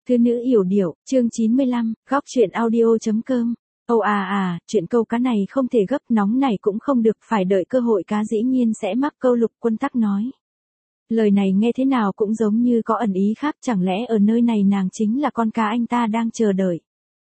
Thư nữ yểu điệu, chương 95, góc truyện audio.com. Chuyện câu cá này không thể gấp, nóng này cũng không được, phải đợi cơ hội cá dĩ nhiên sẽ mắc câu. Lục Quân Tắc nói. Lời này nghe thế nào cũng giống như có ẩn ý khác, chẳng lẽ ở nơi này nàng chính là con cá anh ta đang chờ đợi.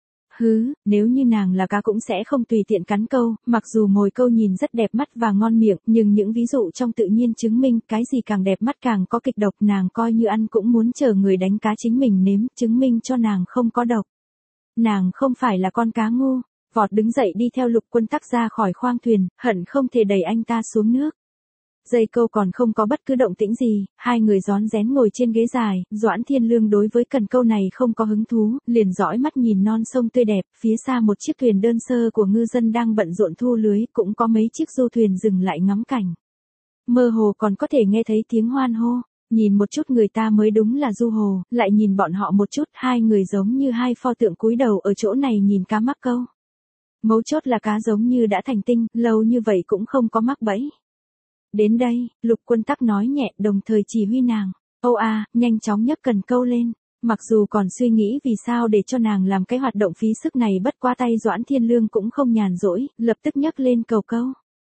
Nếu như nàng là cá cũng sẽ không tùy tiện cắn câu, mặc dù mồi câu nhìn rất đẹp mắt và ngon miệng, nhưng những ví dụ trong tự nhiên chứng minh cái gì càng đẹp mắt càng có kịch độc, nàng coi như ăn cũng muốn chờ người đánh cá chính mình nếm, chứng minh cho nàng không có độc. Nàng không phải là con cá ngu, vọt đứng dậy đi theo Lục Quân Tắc ra khỏi khoang thuyền, hận không thể đẩy anh ta xuống nước. Dây câu còn không có bất cứ động tĩnh gì, hai người rón rén ngồi trên ghế dài, Doãn Thiên Lương đối với cần câu này không có hứng thú, liền dõi mắt nhìn non sông tươi đẹp, phía xa một chiếc thuyền đơn sơ của ngư dân đang bận rộn thu lưới, cũng có mấy chiếc du thuyền dừng lại ngắm cảnh. Mơ hồ còn có thể nghe thấy tiếng hoan hô, nhìn một chút người ta mới đúng là du hồ, lại nhìn bọn họ một chút, hai người giống như hai pho tượng cúi đầu ở chỗ này nhìn cá mắc câu. Mấu chốt là cá giống như đã thành tinh, lâu như vậy cũng không có mắc bẫy. Đến đây, Lục Quân Tắc nói nhẹ, đồng thời chỉ huy nàng. Nhanh chóng nhấc cần câu lên. Mặc dù còn suy nghĩ vì sao để cho nàng làm cái hoạt động phí sức này, bất quá tay Doãn Thiên Lương cũng không nhàn rỗi, lập tức nhấc lên cầu câu.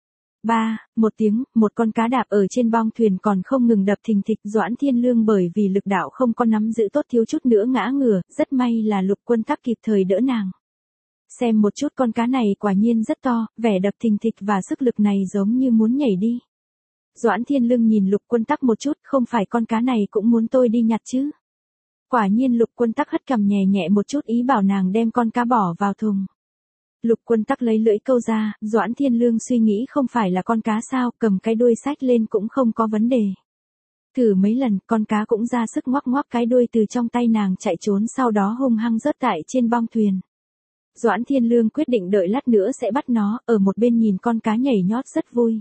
Một tiếng, một con cá đạp ở trên bong thuyền còn không ngừng đập thình thịch. Doãn Thiên Lương bởi vì lực đạo không có nắm giữ tốt thiếu chút nữa ngã ngửa, rất may là Lục Quân Tắc kịp thời đỡ nàng. Xem một chút, con cá này quả nhiên rất to, vẻ đập thình thịch và sức lực này giống như muốn nhảy đi. Doãn Thiên Lương nhìn Lục Quân Tắc một chút, không phải con cá này cũng muốn tôi đi nhặt chứ. Quả nhiên Lục Quân Tắc hất cằm nhẹ nhẹ một chút, ý bảo nàng đem con cá bỏ vào thùng. Lục Quân Tắc lấy lưỡi câu ra, Doãn Thiên Lương suy nghĩ không phải là con cá sao, cầm cái đuôi xách lên cũng không có vấn đề. Thử mấy lần, con cá cũng ra sức ngoắc ngoắc cái đuôi từ trong tay nàng chạy trốn, sau đó hung hăng rớt tại trên bong thuyền. Doãn Thiên Lương quyết định đợi lát nữa sẽ bắt nó, ở một bên nhìn con cá nhảy nhót rất vui.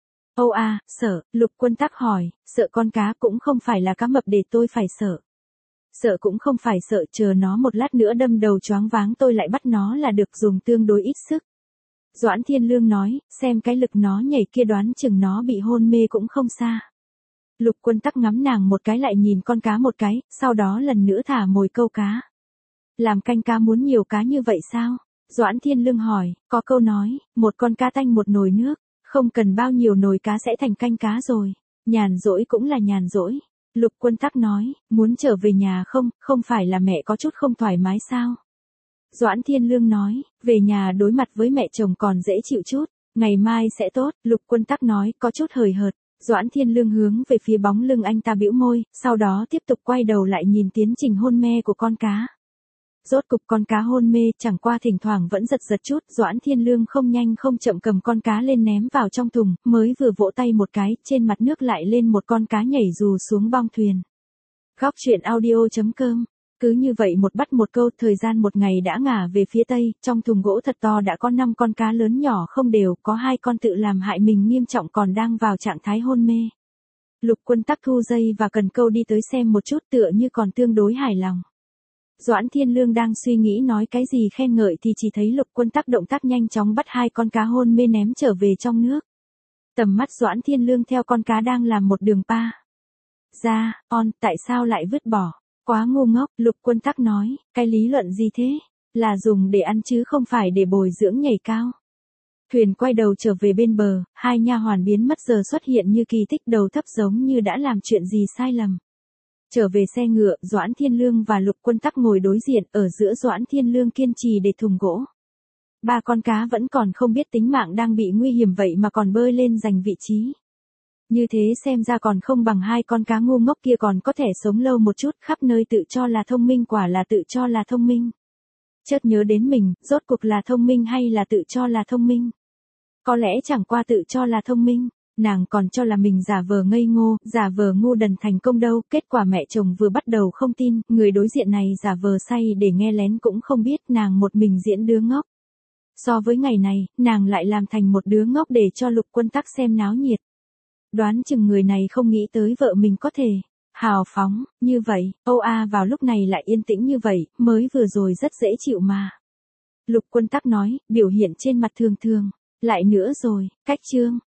Sợ, Lục Quân Tắc hỏi, sợ con cá cũng không phải là cá mập để tôi phải sợ. Sợ cũng không phải sợ, chờ nó một lát nữa đâm đầu choáng váng tôi lại bắt nó là được, dùng tương đối ít sức. Doãn Thiên Lương nói, xem cái lực nó nhảy kia đoán chừng nó bị hôn mê cũng không xa. Lục Quân Tắc ngắm nàng một cái lại nhìn con cá một cái, sau đó lần nữa thả mồi câu cá. Làm canh cá muốn nhiều cá như vậy sao? Doãn Thiên Lương hỏi, có câu nói, một con cá tanh một nồi nước. Không cần bao nhiêu nồi cá sẽ thành canh cá rồi. Nhàn rỗi cũng là nhàn rỗi. Lục Quân Tắc nói, muốn trở về nhà không phải là mẹ có chút không thoải mái sao? Doãn Thiên Lương nói, về nhà đối mặt với mẹ chồng còn dễ chịu chút, ngày mai sẽ tốt. Lục Quân Tắc nói, có chút hời hợt. Doãn Thiên Lương hướng về phía bóng lưng anh ta bĩu môi, sau đó tiếp tục quay đầu lại nhìn tiến trình hôn mê của con cá. Rốt cục con cá hôn mê, chẳng qua thỉnh thoảng vẫn giật chút, Doãn Thiên Lương không nhanh không chậm cầm con cá lên ném vào trong thùng, mới vừa vỗ tay một cái, trên mặt nước lại lên một con cá nhảy dù xuống bong thuyền. Góc truyện audio.com. Cứ như vậy một bắt một câu, thời gian một ngày đã ngả về phía tây, trong thùng gỗ thật to đã có 5 con cá lớn nhỏ không đều, có 2 con tự làm hại mình nghiêm trọng còn đang vào trạng thái hôn mê. Lục Quân Tắc thu dây và cần câu đi tới xem một chút, tựa như còn tương đối hài lòng. Doãn Thiên Lương đang suy nghĩ nói cái gì khen ngợi thì chỉ thấy Lục Quân Tắc động tác nhanh chóng bắt 2 con cá hôn mê ném trở về trong nước. Tầm mắt Doãn Thiên Lương theo con cá đang làm một đường pa ra, tại sao lại vứt bỏ? Quá ngu ngốc, Lục Quân Tắc nói, cái lý luận gì thế? Là dùng để ăn chứ không phải để bồi dưỡng nhảy cao. Thuyền quay đầu trở về bên bờ, 2 nha hoàn biến mất giờ xuất hiện như kỳ tích, đầu thấp giống như đã làm chuyện gì sai lầm. Trở về xe ngựa, Doãn Thiên Lương và Lục Quân Tắc ngồi đối diện, ở giữa Doãn Thiên Lương kiên trì để thùng gỗ. 3 con cá vẫn còn không biết tính mạng đang bị nguy hiểm vậy mà còn bơi lên giành vị trí. Như thế xem ra còn không bằng 2 con cá ngu ngốc kia còn có thể sống lâu một chút, khắp nơi tự cho là thông minh, quả là tự cho là thông minh. Chợt nhớ đến mình, rốt cuộc là thông minh hay là tự cho là thông minh? Có lẽ chẳng qua tự cho là thông minh. Nàng còn cho là mình giả vờ ngây ngô, giả vờ ngu đần thành công đâu, kết quả mẹ chồng vừa bắt đầu không tin, người đối diện này giả vờ say để nghe lén cũng không biết, nàng một mình diễn đứa ngốc. So với ngày này, nàng lại làm thành một đứa ngốc để cho Lục Quân Tắc xem náo nhiệt. Đoán chừng người này không nghĩ tới vợ mình có thể hào phóng như vậy. Vào lúc này lại yên tĩnh như vậy, mới vừa rồi rất dễ chịu mà. Lục Quân Tắc nói, biểu hiện trên mặt thường thường. Lại nữa rồi, cách chương.